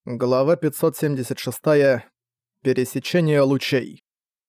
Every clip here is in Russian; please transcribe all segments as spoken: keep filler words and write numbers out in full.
Глава пятьсот семьдесят шесть. Пересечение лучей.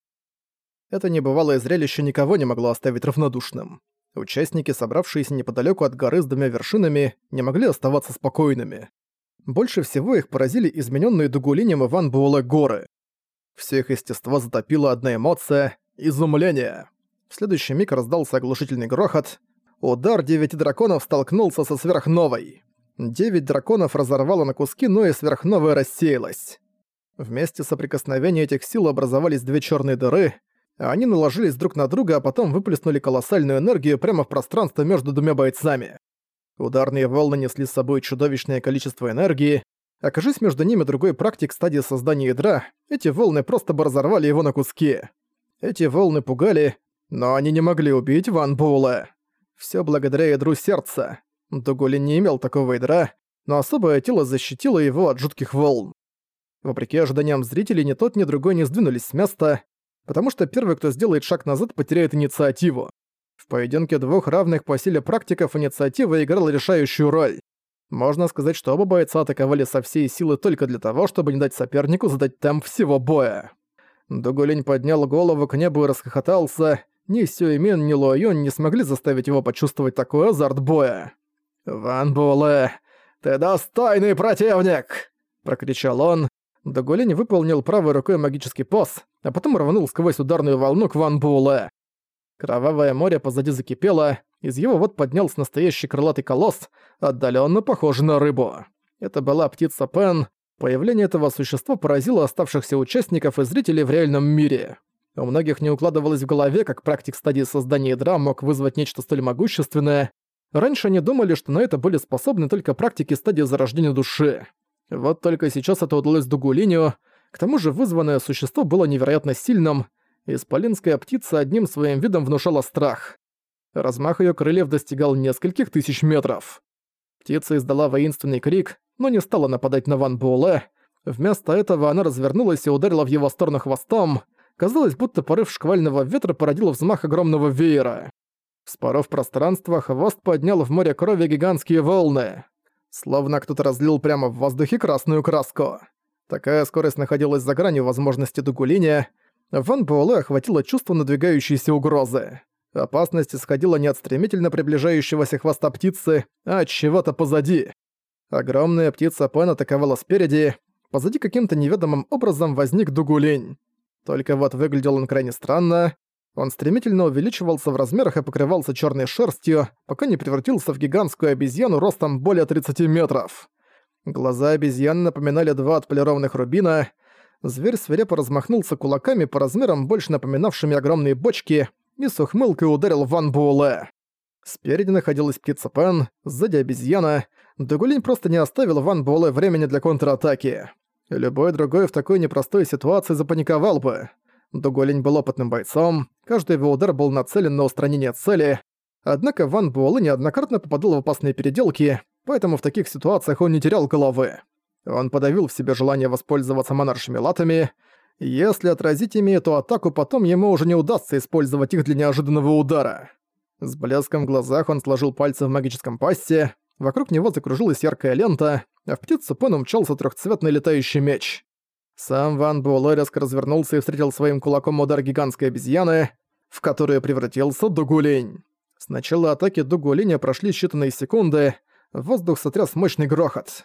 Это небывалое зрелище никого не могло оставить равнодушным. Участники, собравшиеся неподалеку от горы с двумя вершинами, не могли оставаться спокойными. Больше всего их поразили измененные дугулинем и Ван Буэлэ горы. Все их естество затопила одна эмоция — изумление. В следующий миг раздался оглушительный грохот. Удар девяти драконов столкнулся со сверхновой. Девять драконов разорвало на куски, но и сверхновая рассеялась. Вместе соприкосновения этих сил образовались две черные дыры, а они наложились друг на друга, а потом выплеснули колоссальную энергию прямо в пространство между двумя бойцами. Ударные волны несли с собой чудовищное количество энергии. Окажись между ними другой практик стадии создания ядра, эти волны просто бы разорвали его на куски. Эти волны пугали, но они не могли убить Ван Буэлэ. Всё благодаря ядру сердца. Дугулин не имел такого ядра, но особое тело защитило его от жутких волн. Вопреки ожиданиям зрителей, ни тот, ни другой не сдвинулись с места, потому что первый, кто сделает шаг назад, потеряет инициативу. В поединке двух равных по силе практиков инициатива играла решающую роль. Можно сказать, что оба бойца атаковали со всей силы только для того, чтобы не дать сопернику задать темп всего боя. Дугулин поднял голову к небу и расхохотался. Ни Сюэмин, ни Ло Юнь не смогли заставить его почувствовать такой азарт боя. «Ван Буэлэ, ты достойный противник!» – прокричал он. Дугулин выполнил правой рукой магический поз, а потом рванул сквозь ударную волну к Ван Буэлэ. Кровавое море позади закипело, из его вод поднялся настоящий крылатый колосс, отдаленно похожий на рыбу. Это была птица Пен. Появление этого существа поразило оставшихся участников и зрителей в реальном мире. У многих не укладывалось в голове, как практик стадии создания ядра мог вызвать нечто столь могущественное. Раньше они думали, что на это были способны только практики стадии зарождения души. Вот только сейчас это удалось Дугулиню. К тому же вызванное существо было невероятно сильным. Исполинская птица одним своим видом внушала страх. Размах её крыльев достигал нескольких тысяч метров. Птица издала воинственный крик, но не стала нападать на Ван Буэлэ. Вместо этого она развернулась и ударила в его сторону хвостом. Казалось, будто порыв шквального ветра породил взмах огромного веера. Вспоров пространство, хвост поднял в море крови гигантские волны. Словно кто-то разлил прямо в воздухе красную краску. Такая скорость находилась за гранью возможности Дугулиня. Ван Буэлэ охватило чувство надвигающейся угрозы. Опасность исходила не от стремительно приближающегося хвоста птицы, а от чего-то позади. Огромная птица Пен атаковала спереди. Позади каким-то неведомым образом возник Дугулинь. Только вот выглядел он крайне странно. Он стремительно увеличивался в размерах и покрывался черной шерстью, пока не превратился в гигантскую обезьяну ростом более тридцати метров. Глаза обезьяны напоминали два отполированных рубина. Зверь свирепо размахнулся кулаками по размерам, больше напоминавшими огромные бочки, и с ухмылкой ударил Ван Буэлэ. Спереди находилась птица Пен, сзади обезьяна. Дугулин просто не оставил Ван Буэлэ времени для контратаки. Любой другой в такой непростой ситуации запаниковал бы. Дугулин был опытным бойцом, каждый его удар был нацелен на устранение цели, однако Ван Буэлэ неоднократно попадал в опасные переделки, поэтому в таких ситуациях он не терял головы. Он подавил в себе желание воспользоваться монаршими латами. Если отразить ими эту атаку, потом ему уже не удастся использовать их для неожиданного удара. С блеском в глазах он сложил пальцы в магическом пасте, вокруг него закружилась яркая лента, а в птицу Пен умчался трехцветный летающий меч. Сам Ван Буэлэ резко развернулся и встретил своим кулаком удар гигантской обезьяны, в которую превратился Дугулинь. С начала атаки Дугулиня прошли считанные секунды, в воздух сотряс мощный грохот.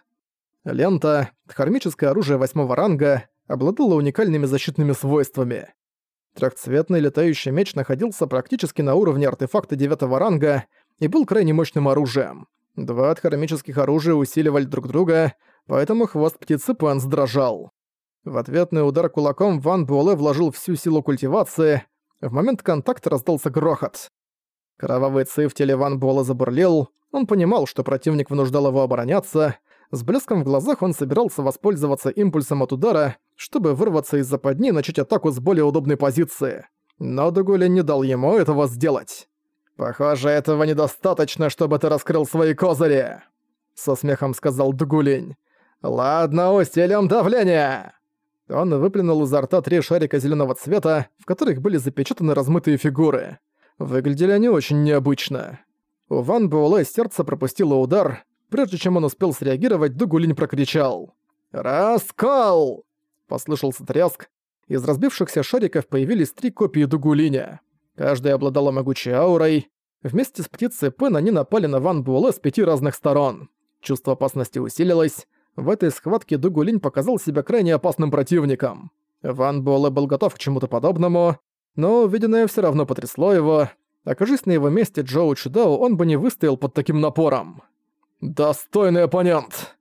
Лента, дхармическое оружие восьмого ранга, обладала уникальными защитными свойствами. Трехцветный летающий меч находился практически на уровне артефакта девятого ранга и был крайне мощным оружием. Два дхармических оружия усиливали друг друга, поэтому хвост птицы Пен сдрожал. В ответный удар кулаком Ван Буэлэ вложил всю силу культивации. В момент контакта раздался грохот. Кровавый ци в теле Ван Буэлэ забурлил. Он понимал, что противник вынуждал его обороняться. С блеском в глазах он собирался воспользоваться импульсом от удара, чтобы вырваться из западни и начать атаку с более удобной позиции. Но Дугулин не дал ему этого сделать. «Похоже, этого недостаточно, чтобы ты раскрыл свои козыри», — со смехом сказал Дугулин. «Ладно, усилим давление!» Он выплюнул изо рта три шарика зеленого цвета, в которых были запечатаны размытые фигуры. Выглядели они очень необычно. У Ван Буэлэ сердце пропустило удар. Прежде чем он успел среагировать, Дугулин прокричал: «Раскол!» — послышался треск. Из разбившихся шариков появились три копии Дугулиня. Каждая обладала могучей аурой. Вместе с птицей Пен они напали на Ван Буэлэ с пяти разных сторон. Чувство опасности усилилось. В этой схватке Дугулинь показал себя крайне опасным противником. Ван Буэлэ был готов к чему-то подобному, но увиденное всё равно потрясло его. Окажись на его месте Джоу Чудао, он бы не выстоял под таким напором. «Достойный оппонент!»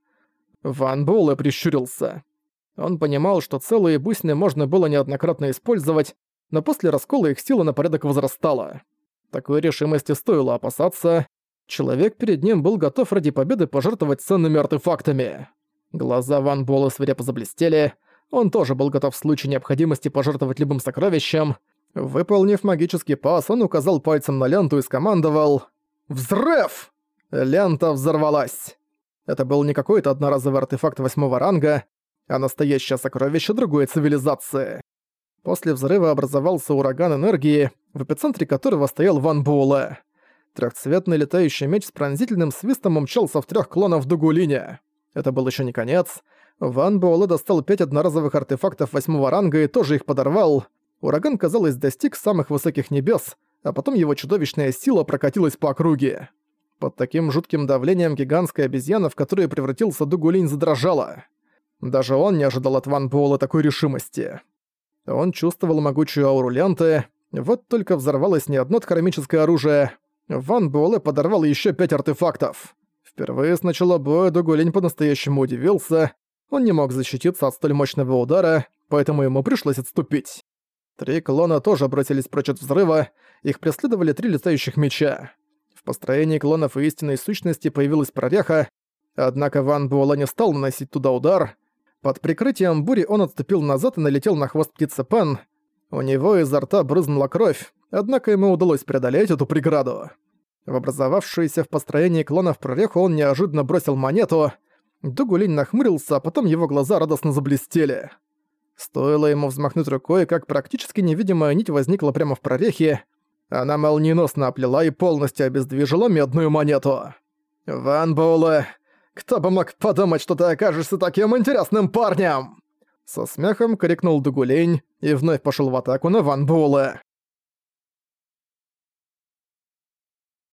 Ван Буэлэ прищурился. Он понимал, что целые бусины можно было неоднократно использовать, но после раскола их сила на порядок возрастала. Такой решимости стоило опасаться. Человек перед ним был готов ради победы пожертвовать ценными артефактами. Глаза Ван Буэлэ свирепо заблестели. Он тоже был готов в случае необходимости пожертвовать любым сокровищем. Выполнив магический пас, он указал пальцем на ленту и скомандовал «Взрыв!». Лента взорвалась. Это был не какой-то одноразовый артефакт восьмого ранга, а настоящее сокровище другой цивилизации. После взрыва образовался ураган энергии, в эпицентре которого стоял Ван Буэлэ. Трехцветный летающий меч с пронзительным свистом умчался в трех клонов Дугулиня. Это был еще не конец. Ван Буэлэ достал пять одноразовых артефактов восьмого ранга и тоже их подорвал. Ураган, казалось, достиг самых высоких небес, а потом его чудовищная сила прокатилась по округе. Под таким жутким давлением гигантская обезьяна, в которую превратился Дугулинь, задрожала. Даже он не ожидал от Ван Буэлэ такой решимости. Он чувствовал могучую ауру ленты, вот только взорвалось не одно хромическое оружие. Ван Буэлэ подорвал еще пять артефактов. Впервые с начала боя Дугулинь по-настоящему удивился. Он не мог защититься от столь мощного удара, поэтому ему пришлось отступить. Три клона тоже бросились прочь от взрыва, их преследовали три летающих меча. В построении клонов и истинной сущности появилась прореха, однако Ван Буэлэ не стал наносить туда удар. Под прикрытием бури он отступил назад и налетел на хвост птицы Пен. У него изо рта брызнула кровь, однако ему удалось преодолеть эту преграду. В образовавшуюся в построении клонов прореху он неожиданно бросил монету. Дугулинь нахмурился, а потом его глаза радостно заблестели. Стоило ему взмахнуть рукой, как практически невидимая нить возникла прямо в прорехе. Она молниеносно оплела и полностью обездвижила медную монету. «Ван Буэлэ, кто бы мог подумать, что ты окажешься таким интересным парнем!» Со смехом крикнул Дугулинь и вновь пошел в атаку на Ван Буэлэ.